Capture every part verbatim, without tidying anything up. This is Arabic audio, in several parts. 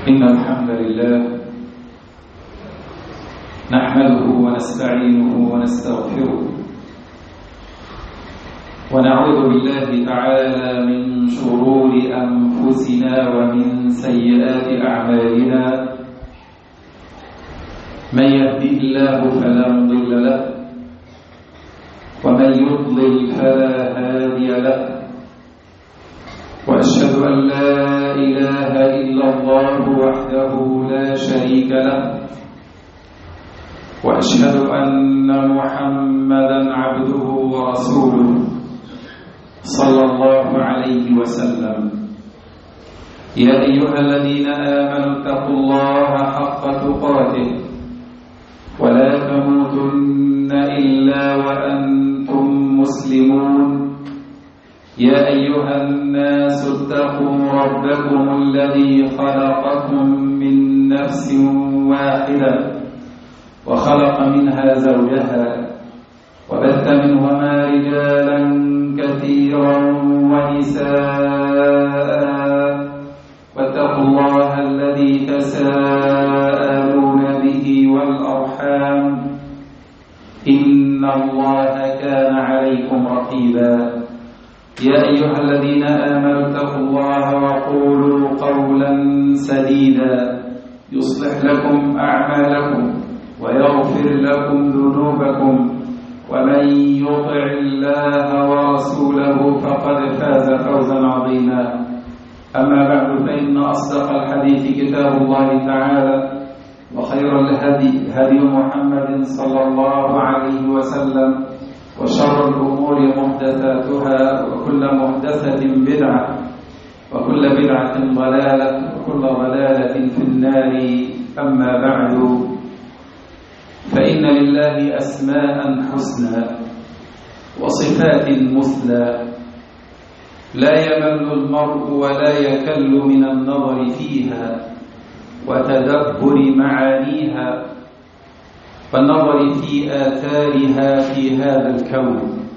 إن الحمد لله نحمده ونستعينه ونستغفره ونعوذ بالله تعالى من شرور أنفسنا ومن سيئات أعمالنا. من يهده الله فلا مضل له ومن يضلل فلا هادي له، وأشهد أن لا إله إلا الله وحده لا شريك له، وأشهد أن محمدا عبده ورسوله صلى الله عليه وسلم. يا أيها الذين آمنوا اتقوا الله حق تقاته ولا تموتن إلا وأنتم مسلمون. يا أيها الناس اتقوا ربكم الذي خلقكم من نفس واحدة وخلق منها زوجها وبث منهما رجالا كثيرا ونساء، واتقوا الله الذي تساءلون به والأرحام إن الله كان عليكم رقيبا. يا أيها الذين آمنوا اتقوا الله وقولوا قولا سديدا يصلح لكم أعمالكم ويغفر لكم ذنوبكم، ومن يطع الله ورسوله فقد فاز فوزا عظيما. أما بعد، فإن أصدق الحديث كتاب الله تعالى، وخير الهدي هدي محمد صلى الله عليه وسلم، وشر الأمور محدثاتها، وكل محدثة بدعة، وكل بدعة ضلالة، وكل ضلالة في النار. أما بعد، فإن لله أسماء حسنى وصفات مثلى لا يمل المرء ولا يكل من النظر فيها وتدبر معانيها والنظر في آثارها في هذا الكون.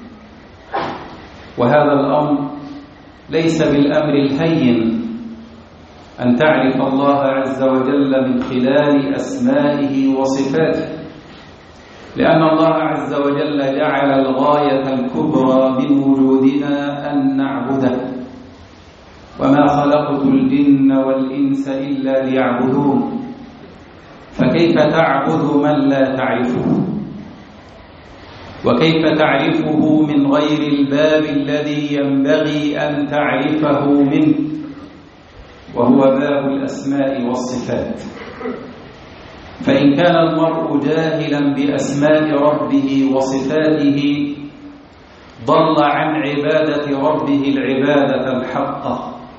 وهذا الأمر ليس بالأمر الهين أن تعرف الله عز وجل من خلال أسمائه وصفاته، لأن الله عز وجل جعل الغاية الكبرى من وجودنا أن نعبده، وما خلقت الجن والإنس إلا ليعبدون. فكيف تعبد من لا تعرفه؟ وكيف تعرفه من غير الباب الذي ينبغي أن تعرفه منه، وهو باب الأسماء والصفات؟ فإن كان المرء جاهلا بأسماء ربه وصفاته ضل عن عبادة ربه العبادة الحقة.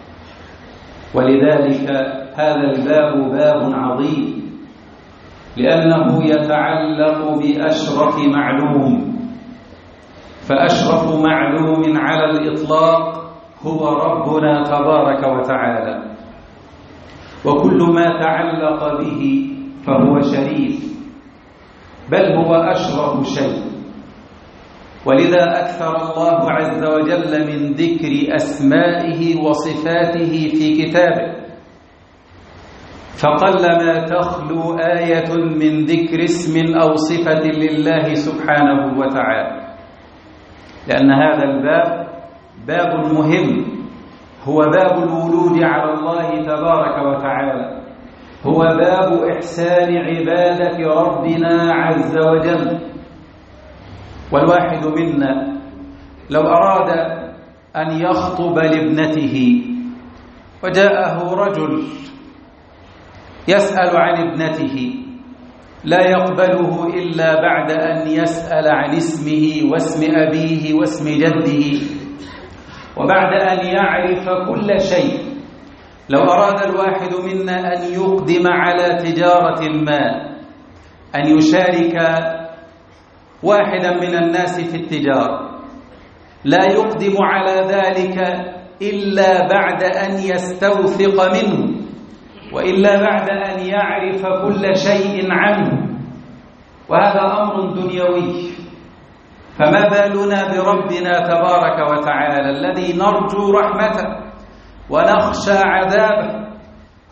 ولذلك هذا الباب باب عظيم، لأنه يتعلق بأشرف معلوم، فأشرف معلوم على الإطلاق هو ربنا تبارك وتعالى، وكل ما تعلق به فهو شريف، بل هو أشرف شيء. ولذا أكثر الله عز وجل من ذكر أسمائه وصفاته في كتابه، فقلما تخلو آية من ذكر اسم أو صفة لله سبحانه وتعالى، لأن هذا الباب باب مهم، هو باب الولود على الله تبارك وتعالى، هو باب إحسان عبادة ربنا عز وجل. والواحد منا لو أراد أن يخطب لابنته وجاءه رجل يسأل عن ابنته، لا يقبله إلا بعد أن يسأل عن اسمه واسم أبيه واسم جده، وبعد أن يعرف كل شيء. لو أراد الواحد منا أن يقدم على تجارة ما، أن يشارك واحدا من الناس في التجارة، لا يقدم على ذلك إلا بعد أن يستوثق منه، وإلا بعد أن يعرف كل شيء عنه، وهذا أمر دنيوي. فما بالنا بربنا تبارك وتعالى الذي نرجو رحمته ونخشى عذابه؟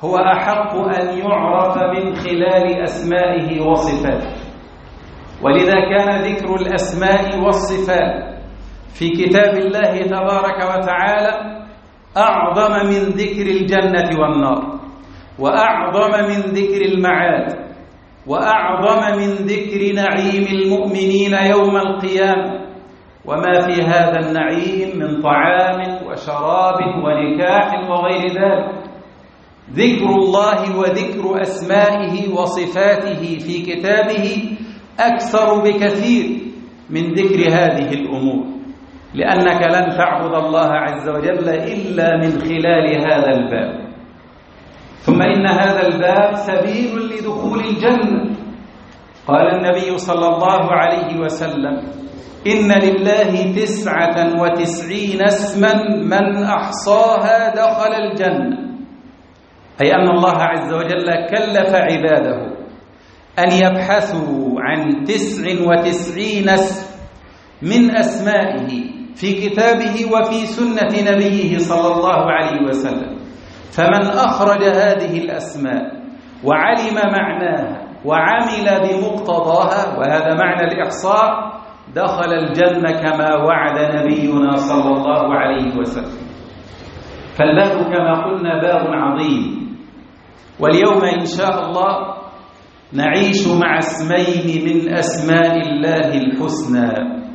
هو أحق أن يعرف من خلال أسمائه وصفاته، ولذا كان ذكر الأسماء والصفات في كتاب الله تبارك وتعالى أعظم من ذكر الجنة والنار، وأعظم من ذكر المعاد، وأعظم من ذكر نعيم المؤمنين يوم القيامة وما في هذا النعيم من طعام وشراب ونكاح وغير ذلك. ذكر الله وذكر أسمائه وصفاته في كتابه أكثر بكثير من ذكر هذه الأمور، لأنك لن تعبد الله عز وجل إلا من خلال هذا الباب. ثم إن هذا الباب سبيل لدخول الجنة. قال النبي صلى الله عليه وسلم: إن لله تسعة وتسعين اسما من أحصاها دخل الجنة، أي أن الله عز وجل كلف عباده أن يبحثوا عن تسع وتسعين اسم من أسمائه في كتابه وفي سنة نبيه صلى الله عليه وسلم، فمن أخرج هذه الأسماء وعلم معناها وعمل بمقتضاها، وهذا معنى الإحصاء، دخل الجنة كما وعد نبينا صلى الله عليه وسلم. فالباب كما قلنا باب عظيم، واليوم إن شاء الله نعيش مع اسمين من أسماء الله الحسنى،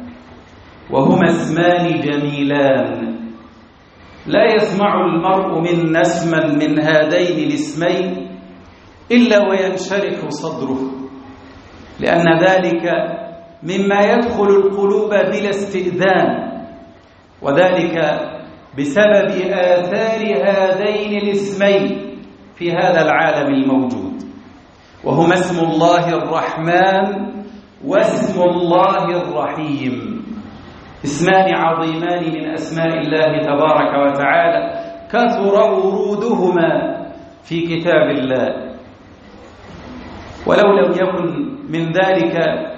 وهما اسمان جميلان لا يسمع المرء منا اسما من هذين الاسمين إلا وينشرح صدره، لأن ذلك مما يدخل القلوب بلا استئذان، وذلك بسبب آثار هذين الاسمين في هذا العالم الموجود، وهما اسم الله الرحمن واسم الله الرحيم، اسمان عظيمان من أسماء الله تبارك وتعالى كثر ورودهما في كتاب الله. ولو لم يكن من ذلك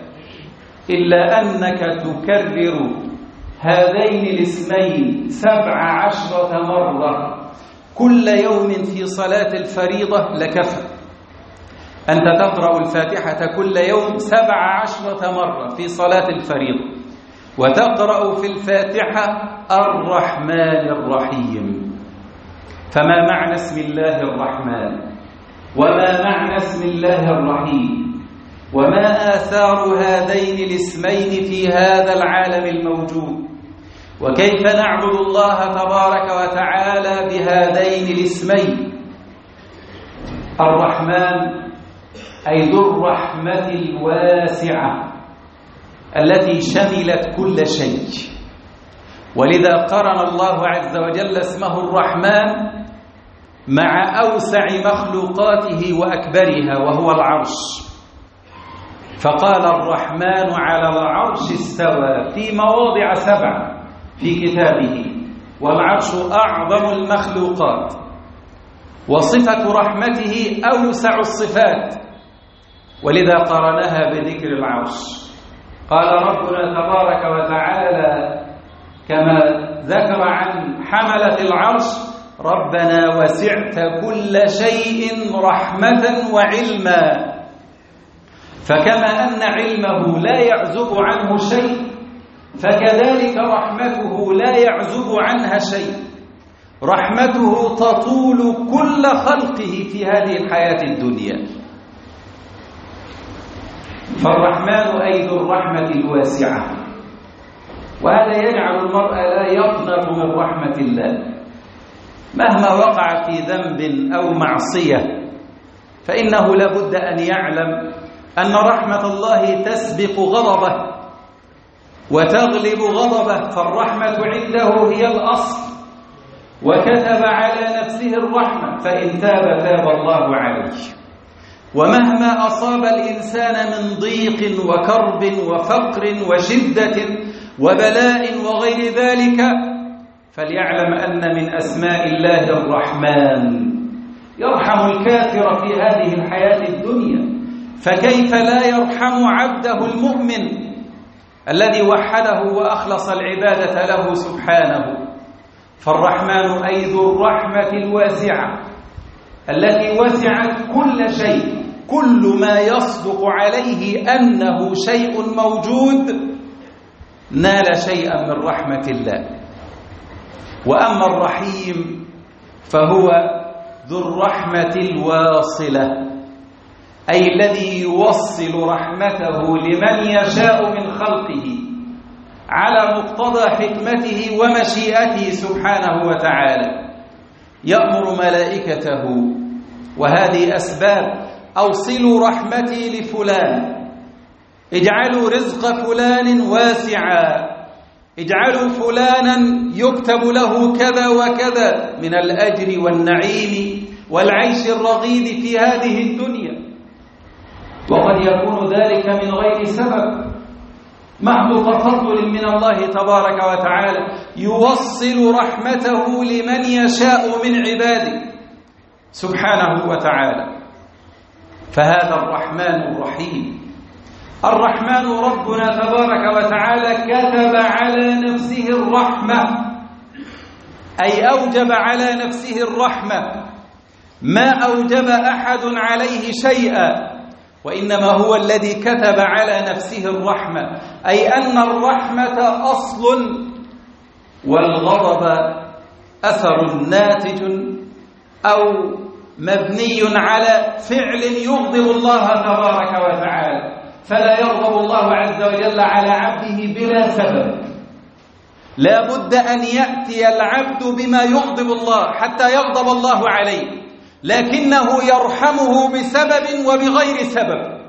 إلا أنك تكرر هذين الاسمين سبع عشرة مرة كل يوم في صلاة الفريضة لكفى. أنت تقرأ الفاتحة كل يوم سبع عشرة مرة في صلاة الفريضة، وتقرأ في الفاتحة الرحمن الرحيم. فما معنى اسم الله الرحمن؟ وما معنى اسم الله الرحيم؟ وما آثار هذين الاسمين في هذا العالم الموجود؟ وكيف نعبد الله تبارك وتعالى بهذين الاسمين؟ الرحمن أي ذو الرحمة الواسعة التي شملت كل شيء، ولذا قرن الله عز وجل اسمه الرحمن مع أوسع مخلوقاته وأكبرها وهو العرش، فقال الرحمن على العرش استوى في مواضع سبع في كتابه، والعرش أعظم المخلوقات، وصفة رحمته أوسع الصفات، ولذا قرنها بذكر العرش. قال ربنا تبارك وتعالى كما ذكر عن حملة العرش: ربنا وسعت كل شيء رحمة وعلما. فكما أن علمه لا يعزب عنه شيء، فكذلك رحمته لا يعزب عنها شيء. رحمته تطول كل خلقه في هذه الحياة الدنيا. فالرحمن أي ذو الرحمة الواسعة، وهذا يجعل المرء لا يقنط من رحمة الله مهما وقع في ذنب أو معصية، فإنه لابد أن يعلم أن رحمة الله تسبق غضبه وتغلب غضبه، فالرحمة عنده هي الأصل، وكتب على نفسه الرحمة، فإن تاب تاب الله عليه. ومهما أصاب الإنسان من ضيق وكرب وفقر وشدة وبلاء وغير ذلك، فليعلم أن من أسماء الله الرحمن، يرحم الكافر في هذه الحياة الدنيا، فكيف لا يرحم عبده المؤمن الذي وحده وأخلص العبادة له سبحانه؟ فالرحمن أي ذو الرحمة الواسعة التي وسعت كل شيء، كل ما يصدق عليه أنه شيء موجود نال شيئا من رحمة الله. وأما الرحيم فهو ذو الرحمة الواصلة، أي الذي يوصل رحمته لمن يشاء من خلقه على مقتضى حكمته ومشيئته سبحانه وتعالى. يأمر ملائكته، وهذه أسباب: أوصلوا رحمتي لفلان، اجعلوا رزق فلان واسعا، اجعلوا فلانا يكتب له كذا وكذا من الأجر والنعيم والعيش الرغيد في هذه الدنيا. وقد يكون ذلك من غير سبب، محض تفضل من الله تبارك وتعالى يوصل رحمته لمن يشاء من عباده سبحانه وتعالى. فهذا الرحمن الرحيم. الرحمن ربنا تبارك وتعالى كتب على نفسه الرحمة، أي أوجب على نفسه الرحمة، ما أوجب أحد عليه شيئا، وإنما هو الذي كتب على نفسه الرحمة، أي أن الرحمة أصل والغضب أثر ناتج أو مبني على فعل يغضب الله تبارك وتعالى. فلا يغضب الله عز وجل على عبده بلا سبب، لا بد أن يأتي العبد بما يغضب الله حتى يغضب الله عليه، لكنه يرحمه بسبب وبغير سبب،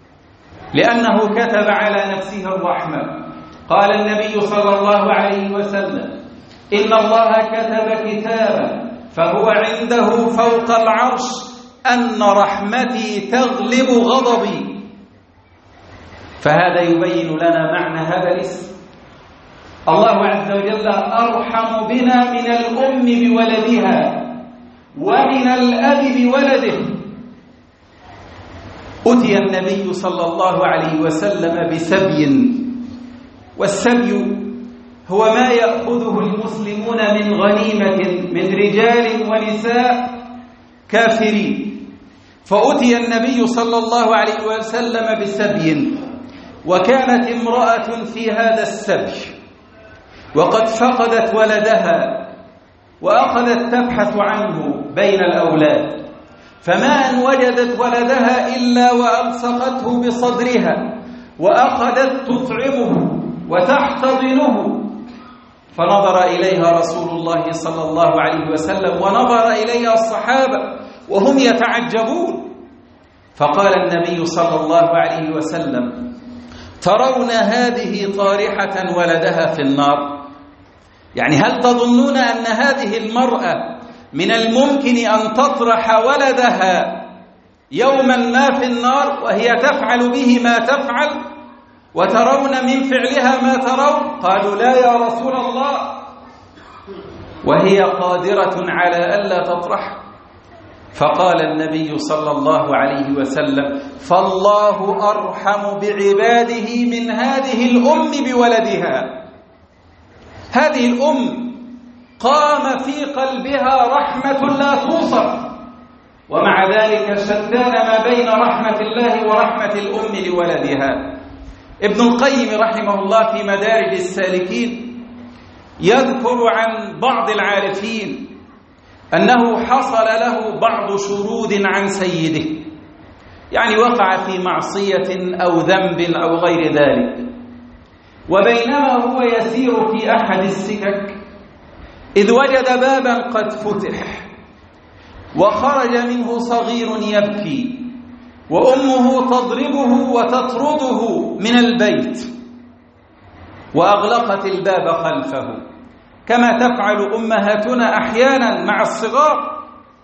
لأنه كتب على نفسه الرحمة. قال النبي صلى الله عليه وسلم: إن الله كتب كتابا فهو عنده فوق العرش أن رحمتي تغلب غضبي. فهذا يبين لنا معنى هذا الاسم. الله عز وجل أرحم بنا من الأم بولدها ومن الأب بولده. أتي النبي صلى الله عليه وسلم بسبي، والسبي هو ما يأخذه المسلمون من غنيمة من رجال ونساء كافرين. فأتي النبي صلى الله عليه وسلم بسبي، وكانت امرأة في هذا السبي وقد فقدت ولدها وأخذت تبحث عنه بين الأولاد، فما أن وجدت ولدها إلا وألصقته بصدرها وأخذت تطعمه وتحتضنه. فنظر إليها رسول الله صلى الله عليه وسلم ونظر إليها الصحابة وهم يتعجبون. فقال النبي صلى الله عليه وسلم: ترون هذه طارحة ولدها في النار؟ يعني هل تظنون أن هذه المرأة من الممكن أن تطرح ولدها يوما ما في النار وهي تفعل به ما تفعل، وترون من فعلها ما ترون؟ قالوا: لا يا رسول الله. وهي قادرة على ألا تطرح. فقال النبي صلى الله عليه وسلم: فالله أرحم بعباده من هذه الأم بولدها. هذه الأم قام في قلبها رحمة لا توصف، ومع ذلك شتان ما بين رحمة الله ورحمة الأم لولدها. ابن القيم رحمه الله في مدارج السالكين يذكر عن بعض العارفين أنه حصل له بعض شرود عن سيده، يعني وقع في معصية أو ذنب أو غير ذلك، وبينما هو يسير في أحد السكك إذ وجد بابا قد فتح وخرج منه صغير يبكي، وأمه تضربه وتطرده من البيت، وأغلقت الباب خلفه كما تفعل أمهاتنا أحيانا مع الصغار.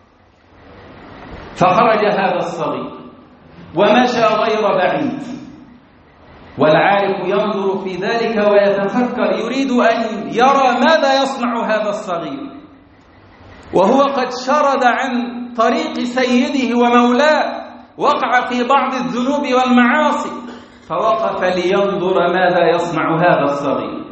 فخرج هذا الصغير ومشى غير بعيد، والعارف ينظر في ذلك ويتفكر، يريد أن يرى ماذا يصنع هذا الصغير، وهو قد شرد عن طريق سيده ومولاه، وقع في بعض الذنوب والمعاصي، فوقف لينظر ماذا يصنع هذا الصغير.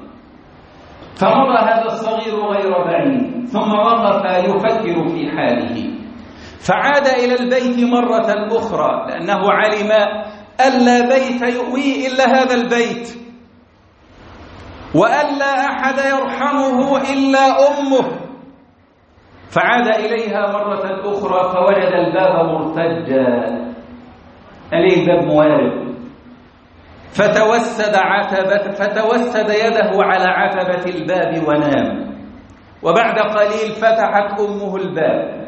فمر هذا الصغير غير بعيد، ثم وقف يفكر في حاله، فعاد إلى البيت مرة أخرى لأنه علم أن لا بيت يؤويه إلا هذا البيت، وأن لا أحد يرحمه إلا أمه. فعاد إليها مرة أخرى فوجد الباب مرتجا، عليه الباب موارب، فتوسد عتبة فتوسد يده على عتبة الباب ونام. وبعد قليل فتحت أمه الباب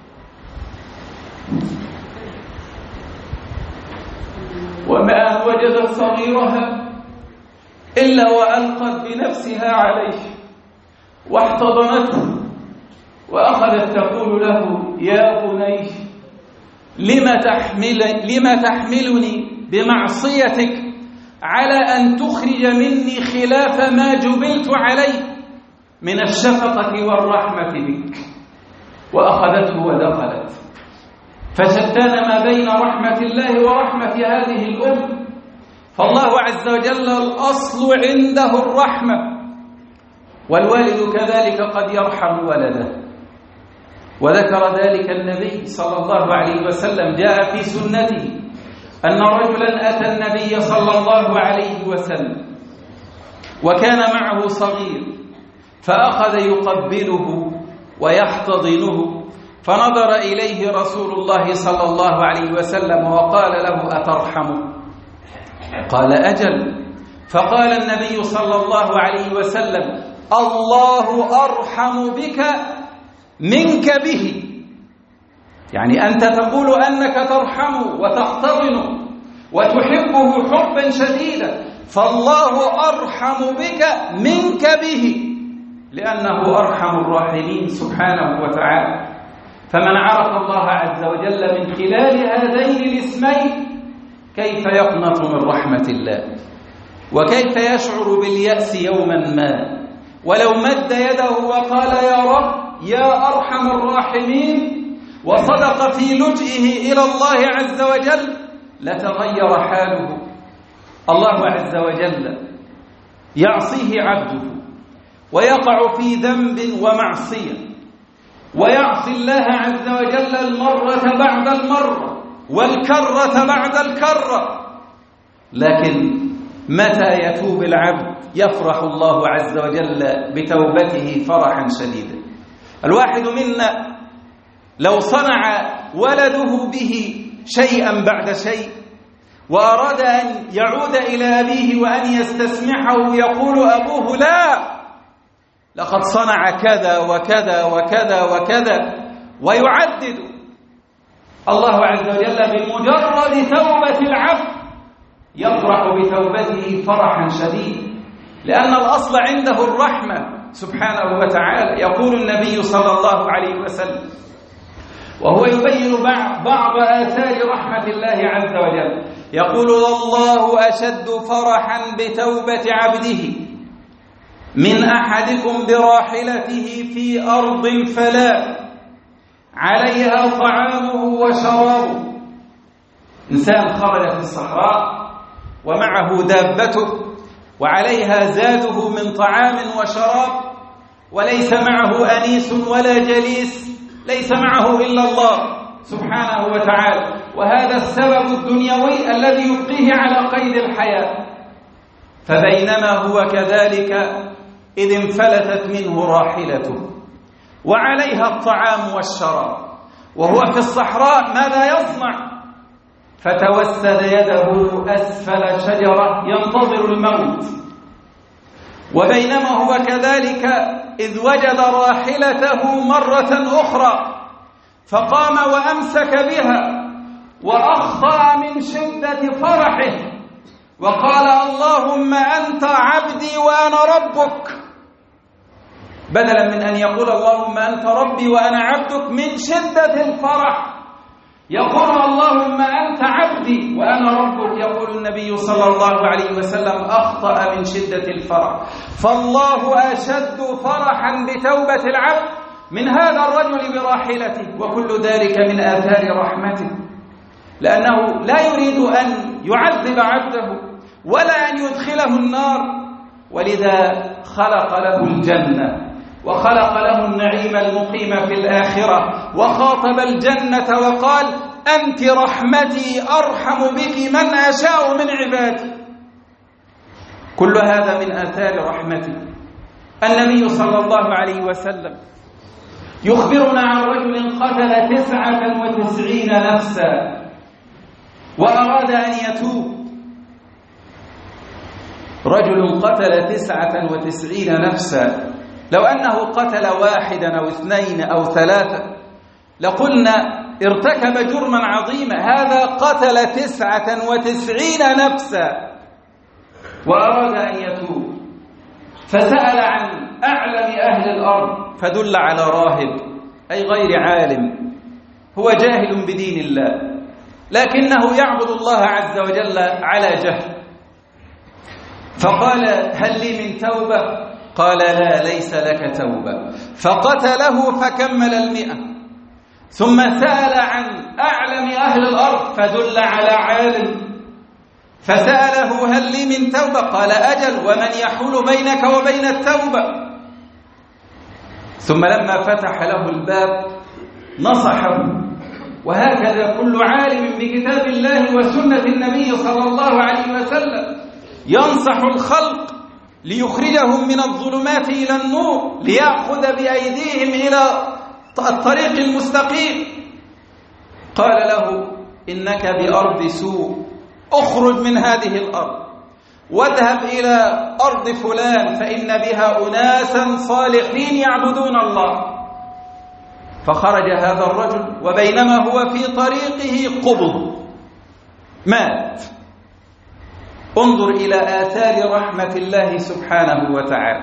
وما وجدت صغيرها إلا وألقت بنفسها عليه واحتضنته وأخذت تقول له: يا بني، لم تحمل لم تحملني بمعصيتك على أن تخرج مني خلاف ما جبلت عليه من الشفقة والرحمة بك. وأخذته ودخلت. فشتان ما بين رحمة الله ورحمة هذه الأم. فالله عز وجل الأصل عنده الرحمة، والوالد كذلك قد يرحم ولده. وذكر ذلك النبي صلى الله عليه وسلم، جاء في سنته أن رجلا أتى النبي صلى الله عليه وسلم وكان معه صغير، فأخذ يقبله ويحتضنه، فنظر إليه رسول الله صلى الله عليه وسلم وقال له: أترحمه؟ قال: أجل. فقال النبي صلى الله عليه وسلم: الله أرحم بك منك به. يعني أنت تقول أنك ترحمه وتحتضنه وتحبه حبا شديدا، فالله أرحم بك منك به، لأنه أرحم الراحمين سبحانه وتعالى. فمن عرف الله عز وجل من خلال هذين الاسمين كيف يقنط من رحمة الله، وكيف يشعر باليأس يوما ما، ولو مد يده وقال: يا رب يا أرحم الراحمين، وصدق في لجئه إلى الله عز وجل، لتغير حاله. الله عز وجل يعصيه عبده ويقع في ذنب ومعصية، ويعصي الله عز وجل المرة بعد المرة والكرة بعد الكرة، لكن متى يتوب العبد يفرح الله عز وجل بتوبته فرحا شديدا. الواحد منا لو صنع ولده به شيئا بعد شيء وأراد أن يعود إلى أبيه وأن يستسمحه، يقول أبوه: لا، لقد صنع كذا وكذا وكذا وكذا، ويعدد. الله عز وجل بمجرد توبة العبد يفرح بتوبته فرحا شديدا، لأن الأصل عنده الرحمة سبحانه وتعالى. يقول النبي صلى الله عليه وسلم وهو يبين بعض آثار رحمة الله عز وجل، يقول: والله أشد فرحا بتوبة عبده من أحدكم براحلته في أرض فلا عليها طعامه وشرابه. إنسان خرج في الصحراء ومعه دابته وعليها زاده من طعام وشراب، وليس معه أنيس ولا جليس، ليس معه إلا الله سبحانه وتعالى، وهذا السبب الدنيوي الذي يبقيه على قيد الحياة. فبينما هو كذلك إذ انفلتت منه راحلته وعليها الطعام والشراب وهو في الصحراء، ماذا يصنع؟ فتوسد يده أسفل شجرة ينتظر الموت. وبينما هو كذلك إذ وجد راحلته مرة أخرى فقام وأمسك بها وأخطأ من شدة فرحه وقال: اللهم أنت عبدي وأنا ربك، بدلا من أن يقول اللهم أنت ربي وأنا عبدك من شدة الفرح يقول اللهم أنت عبدي وأنا ربك. يقول النبي صلى الله عليه وسلم: أخطأ من شدة الفرح. فالله أشد فرحا بتوبة العبد من هذا الرجل براحلته، وكل ذلك من آثار رحمته، لأنه لا يريد أن يعذب عبده ولا أن يدخله النار، ولذا خلق له الجنة وخلق له النعيم المقيم في الآخرة، وخاطب الجنة وقال: أنت رحمتي أرحم بك من أشاء من عبادي. كل هذا من آثار رحمته. النبي صلى الله عليه وسلم يخبرنا عن رجل قتل تسعة وتسعين نفسا وأراد أن يتوب. رجل قتل تسعة وتسعين نفسا، لو أنه قتل واحدا أو اثنين أو ثلاثة لقلنا ارتكب جرما عظيما. هذا قتل تسعة وتسعين نفسا وأراد أن يتوب، فسأل عن أعلم أهل الأرض فدل على راهب، أي غير عالم، هو جاهل بدين الله لكنه يعبد الله عز وجل على جهل. فقال: هل لي من توبة؟ قال: لا، ليس لك توبة. فقتله فكمل المئة، ثم سأل عن أعلم أهل الأرض فدل على عالم، فسأله: هل لي من توبة؟ قال: أجل، ومن يحول بينك وبين التوبة؟ ثم لما فتح له الباب نصحه. وهكذا كل عالم بكتاب الله وسنة النبي صلى الله عليه وسلم ينصح الخلق ليخرجهم من الظلمات إلى النور، ليأخذ بأيديهم إلى الطريق المستقيم. قال له: إنك بأرض سوء، اخرج من هذه الأرض واذهب إلى أرض فلان فإن بها أناسا صالحين يعبدون الله. فخرج هذا الرجل وبينما هو في طريقه قبض، مات. انظر إلى آثار رحمة الله سبحانه وتعالى.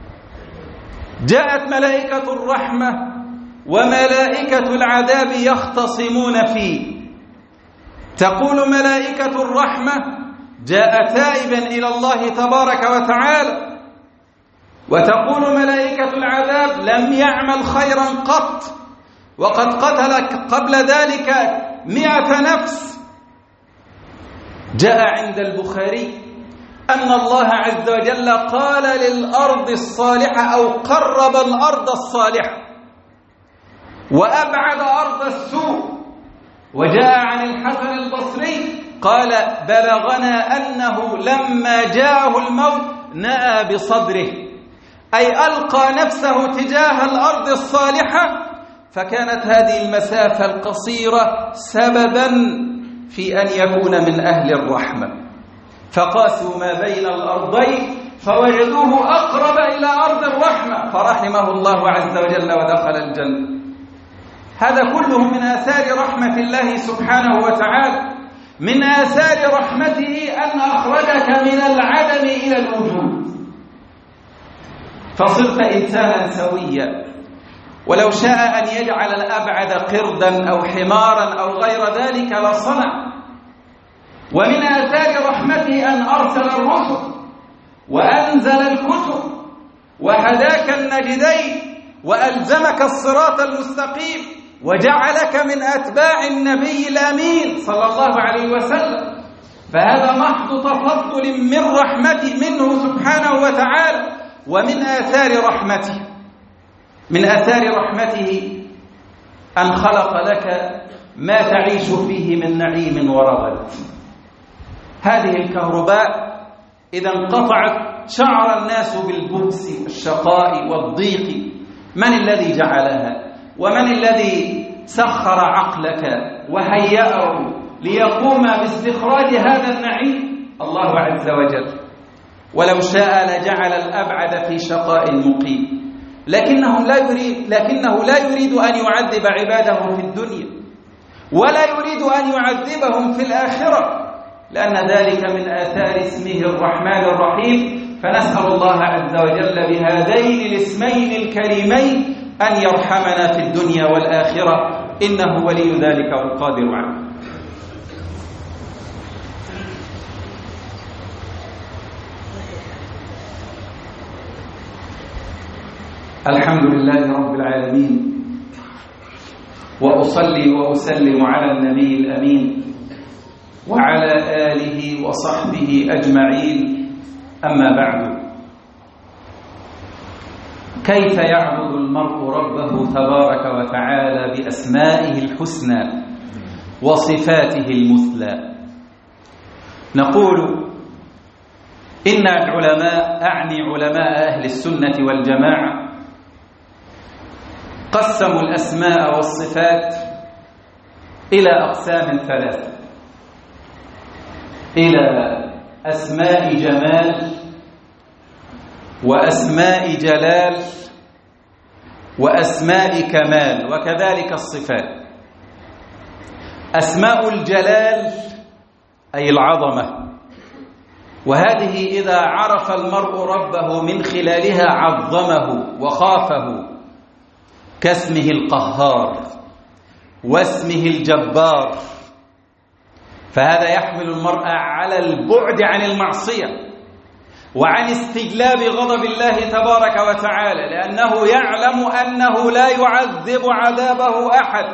جاءت ملائكة الرحمة وملائكة العذاب يختصمون فيه. تقول ملائكة الرحمة: جاء تائبا إلى الله تبارك وتعالى، وتقول ملائكة العذاب: لم يعمل خيرا قط، وقد قتل قبل ذلك مئة نفس. جاء عند البخاري أن الله عز وجل قال للأرض الصالحة أو قرب الأرض الصالحة وأبعد أرض السوء. وجاء عن الحسن البصري قال: بلغنا أنه لما جاءه الموت نأى بصدره، أي ألقى نفسه تجاه الأرض الصالحة، فكانت هذه المسافة القصيرة سببا في أن يكون من أهل الرحمة. فقاسوا ما بين الأرضين فوجدوه أقرب إلى أرض الرحمة فرحمه الله عز وجل ودخل الجنة. هذا كله من آثار رحمة الله سبحانه وتعالى. من آثار رحمته أن أخرجك من العدم إلى الوجود، فصرت إنسانا سويا. ولو شاء أن يجعل الأبعد قردا أو حمارا أو غير ذلك لصنع. ومن آثار رحمته أن أرسل الرسل وأنزل الكتب وهداك النجدين وألزمك الصراط المستقيم وجعلك من أتباع النبي الأمين صلى الله عليه وسلم. فهذا محض تفضل من رحمته منه سبحانه وتعالى. ومن آثار رحمته من آثار رحمته أن خلق لك ما تعيش فيه من نعيم ورغد. هذه الكهرباء إذا انقطعت شعر الناس بالبؤس والشقاء والضيق. من الذي جعلها؟ ومن الذي سخر عقلك وهيأه ليقوم باستخراج هذا النعيم؟ الله عز وجل. ولو شاء لجعل الأبعد في شقاء مقيم، لكنه لا يريد لكنه لا يريد أن يعذب عباده في الدنيا، ولا يريد أن يعذبهم في الآخرة، لأن ذلك من آثار اسمه الرحمن الرحيم. فنسأل الله عز وجل بهذين الاسمين الكريمين أن يرحمنا في الدنيا والآخرة، إنه ولي ذلك والقادر عليه. الحمد لله رب العالمين، وأصلي وأسلم على النبي الأمين وعلى آله وصحبه أجمعين. أما بعد، كيف يعبد المرء ربه تبارك وتعالى بأسمائه الحسنى وصفاته المثلى؟ نقول إن العلماء، أعني علماء أهل السنة والجماعة، قسموا الأسماء والصفات إلى أقسام ثلاثة: إلى أسماء جمال، وأسماء جلال، وأسماء كمال، وكذلك الصفات. أسماء الجلال أي العظمة، وهذه إذا عرف المرء ربه من خلالها عظمه وخافه، كاسمه القهار واسمه الجبار، فهذا يحمل المرء على البعد عن المعصية وعن استجلاب غضب الله تبارك وتعالى، لأنه يعلم أنه لا يعذب عذابه أحد،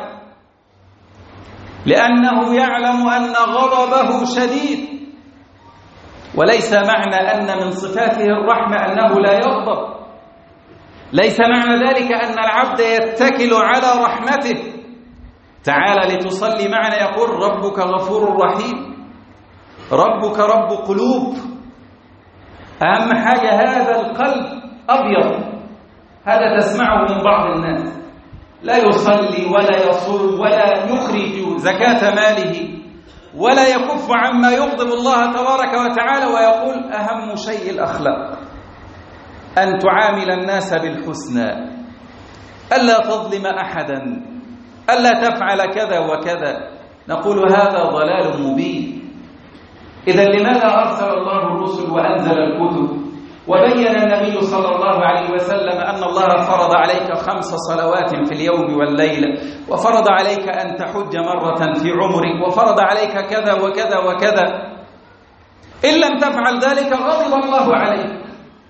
لأنه يعلم أن غضبه شديد. وليس معنى أن من صفاته الرحمة أنه لا يغضب، ليس معنى ذلك أن العبد يتكل على رحمته. تعالى لتصلي معنا، يقول: ربك غفور رحيم، ربك رب قلوب. أهم حاجة هذا القلب أبيض. هذا تسمعه من بعض الناس، لا يصلي ولا يصوم ولا يخرج زكاة ماله ولا يكف عما يغضب الله تبارك وتعالى، ويقول: أهم شيء الأخلاق، أن تعامل الناس بالحسنى، ألا تظلم أحدا، ألا تفعل كذا وكذا. نقول هذا ضلال مبين. إذا لماذا أرسل الله الرسل وأنزل الكتب وبين النبي صلى الله عليه وسلم أن الله فرض عليك خمس صلوات في اليوم والليلة، وفرض عليك أن تحج مرة في عمرك، وفرض عليك كذا وكذا وكذا؟ إن لم تفعل ذلك غضب الله عليك،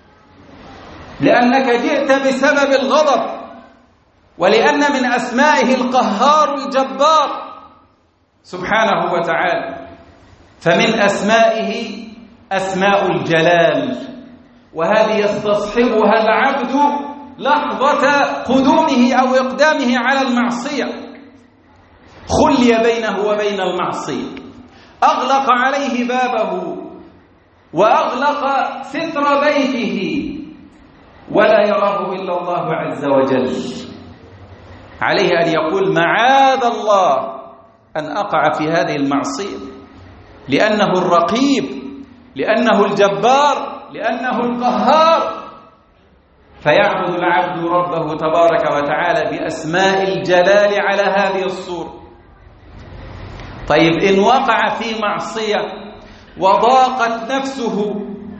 لأنك جئت بسبب الغضب، ولأن من أسمائه القهار الجبار سبحانه وتعالى. فمن أسمائه أسماء الجلال، وهذه يستصحبها العبد لحظة قدومه أو إقدامه على المعصية. خلي بينه وبين المعصية، أغلق عليه بابه وأغلق ستر بيته، ولا يراه إلا الله عز وجل. عليه أن يقول: معاذ الله أن أقع في هذه المعصية، لأنه الرقيب، لأنه الجبار، لأنه القهار. فيعبد العبد ربه تبارك وتعالى بأسماء الجلال على هذه الصورة. طيب، إن وقع في معصية وضاقت نفسه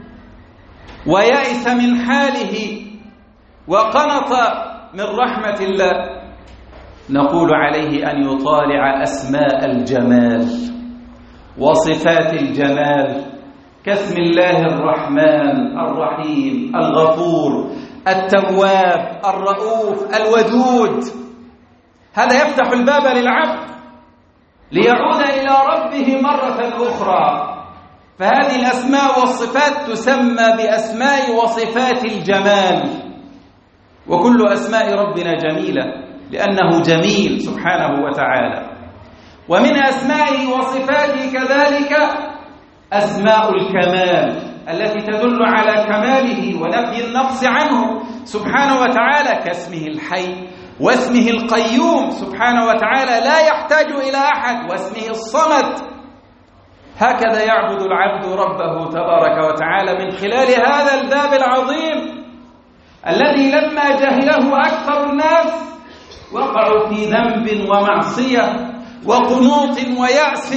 ويأس من حاله وقنط من رحمة الله، نقول عليه أن يطالع أسماء الجمال وصفات الجمال، كاسم الله الرحمن الرحيم الغفور التواب الرؤوف الودود. هذا يفتح الباب للعبد ليعود إلى ربه مرة أخرى. فهذه الأسماء والصفات تسمى بأسماء وصفات الجمال، وكل أسماء ربنا جميلة لأنه جميل سبحانه وتعالى. ومن أسمائه وصفاته كذلك أسماء الكمال التي تدل على كماله ونفي النقص عنه سبحانه وتعالى، كاسمه الحي واسمه القيوم سبحانه وتعالى لا يحتاج إلى أحد، واسمه الصمد. هكذا يعبد العبد ربه تبارك وتعالى من خلال هذا الباب العظيم الذي لما جهله أكثر الناس وقعوا في ذنب ومعصية وقنوط ويأس.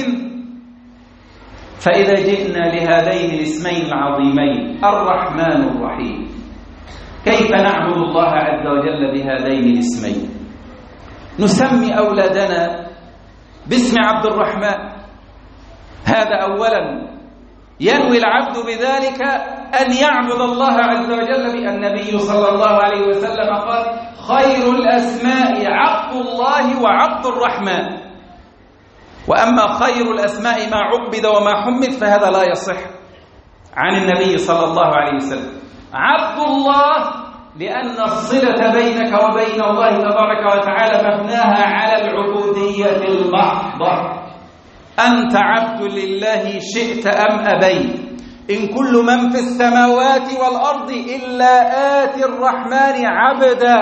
فإذا جئنا لهذين الاسمين العظيمين الرحمن الرحيم، كيف نعبد الله عز وجل بهذين الاسمين؟ نسمي أولادنا باسم عبد الرحمن، هذا أولا. ينوي العبد بذلك أن يعبد الله عز وجل. النبي صلى الله عليه وسلم قال: خير الأسماء عبد الله وعبد الرحمن. وأما خير الأسماء ما عبد وما حمد فهذا لا يصح عن النبي صلى الله عليه وسلم. عبد الله لأن الصلة بينك وبين الله تبارك وتعالى مبناها على العبودية المحضة. أنت عبد لله شئت أم أبيت. إن كل من في السماوات والأرض إلا آتي الرحمن عبدا.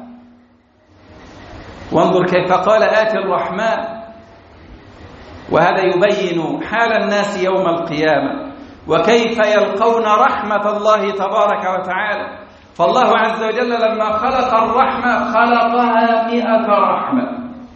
وانظر كيف قال آتي الرحمن، وهذا يبين حال الناس يوم القيامة وكيف يلقون رحمة الله تبارك وتعالى. فالله عز وجل لما خلق الرحمة خلقها مئة رحمة،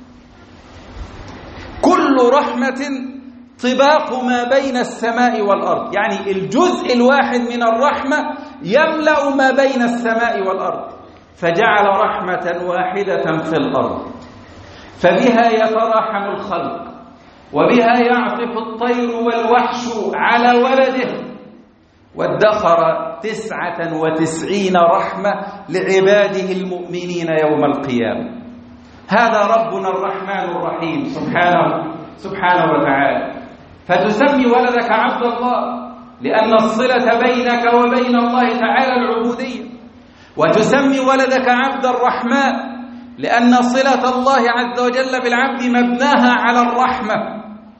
كل رحمة طباق ما بين السماء والأرض، يعني الجزء الواحد من الرحمة يملأ ما بين السماء والأرض، فجعل رحمة واحدة في الأرض فبها يتراحم الخلق وبها يعطف الطير والوحش على ولده، وادخر تسعة وتسعين رحمة لعباده المؤمنين يوم القيامة. هذا ربنا الرحمن الرحيم سبحانه سبحانه وتعالى. فتسمي ولدك عبد الله لأن الصلة بينك وبين الله تعالى العبودية، وتسمي ولدك عبد الرحمن لأن صلة الله عز وجل بالعبد مبناها على الرحمة.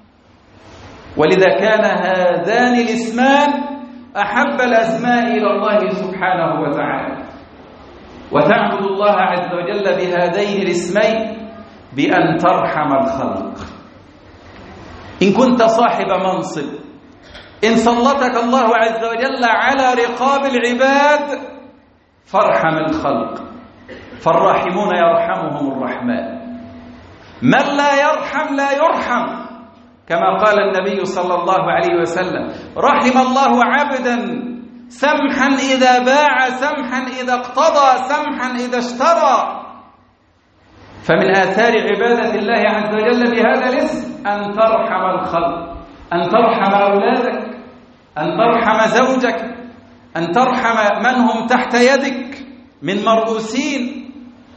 ولذا كان هذان الاسمان أحب الأسماء إلى الله سبحانه وتعالى. وتعبد الله عز وجل بهذين الاسمين بأن ترحم الخلق. إن كنت صاحب منصب، إن سلطك الله عز وجل على رقاب العباد فارحم الخلق، فالراحمون يرحمهم الرحمن. من لا يرحم لا يرحم، كما قال النبي صلى الله عليه وسلم: رحم الله عبدا سمحا إذا باع، سمحا إذا اقتضى، سمحا إذا اشترى. فمن آثار عبادة الله عز وجل بهذا الاسم أن ترحم الخلق، أن ترحم أولادك، أن ترحم زوجك، أن ترحم من هم تحت يدك من مرؤوسين،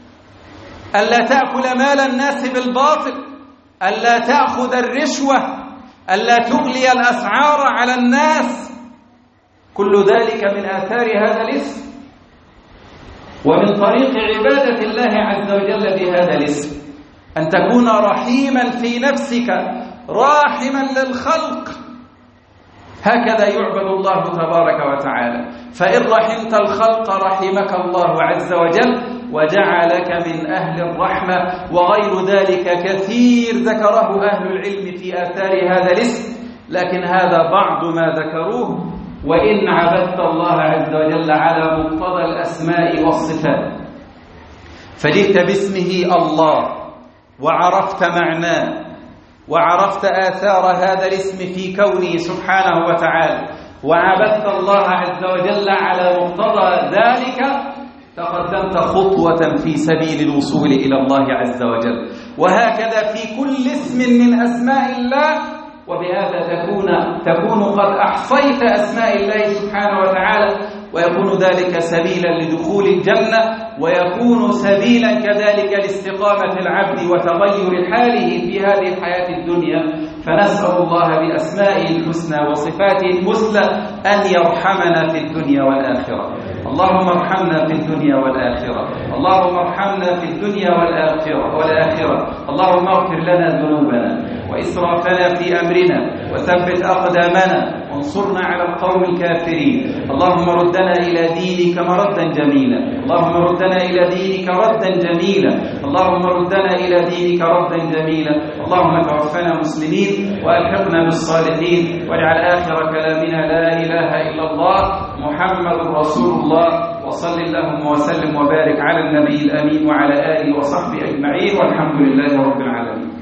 ألا تأكل مال الناس بالباطل، ألا تأخذ الرشوة، ألا تغلي الأسعار على الناس. كل ذلك من آثار هذا الاسم ومن طريق عبادة الله عز وجل بهذا الاسم أن تكون رحيما في نفسك راحما للخلق. هكذا يعبد الله تبارك وتعالى. فإن رحمت الخلق رحمك الله عز وجل وجعلك من أهل الرحمة. وغير ذلك كثير ذكره أهل العلم في آثار هذا الاسم، لكن هذا بعض ما ذكروه. وإن عبدت الله عز وجل على مقتضى الأسماء والصفات فجئت باسمه الله وعرفت معناه وعرفت آثار هذا الاسم في كونه سبحانه وتعالى وعبدت الله عز وجل على مقتضى ذلك، تقدمت خطوة في سبيل الوصول إلى الله عز وجل. وهكذا في كل اسم من أسماء الله، وبهذا تكون تكون قد أحصيت أسماء الله سبحانه وتعالى، ويكون ذلك سبيلا لدخول الجنة، ويكون سبيلا كذلك لاستقامة العبد وتغير حاله في هذه الحياة الدنيا. فنسأل الله بأسمائه الحسنى وصفاته المثلى أن يرحمنا في الدنيا والآخرة. اللهم ارحمنا في الدنيا والآخرة، اللهم ارحمنا في الدنيا والآخرة والآخرة. اللهم اغفر لنا ذنوبنا وإسرافنا في أمرنا وثبت أقدامنا وانصرنا على القوم الكافرين. اللهم ردنا إلى دينك مردا جميلا، اللهم ردنا إلى دينك ردا جميلا، اللهم ردنا إلى دينك ردا جميلا. اللهم توفنا مسلمين وألحقنا بالصالحين، واجعل آخر كلامنا لا إله إلا الله محمد رسول الله. وصل اللهم وسلم وبارك على النبي الأمين وعلى آله وصحبه أجمعين، والحمد لله رب العالمين.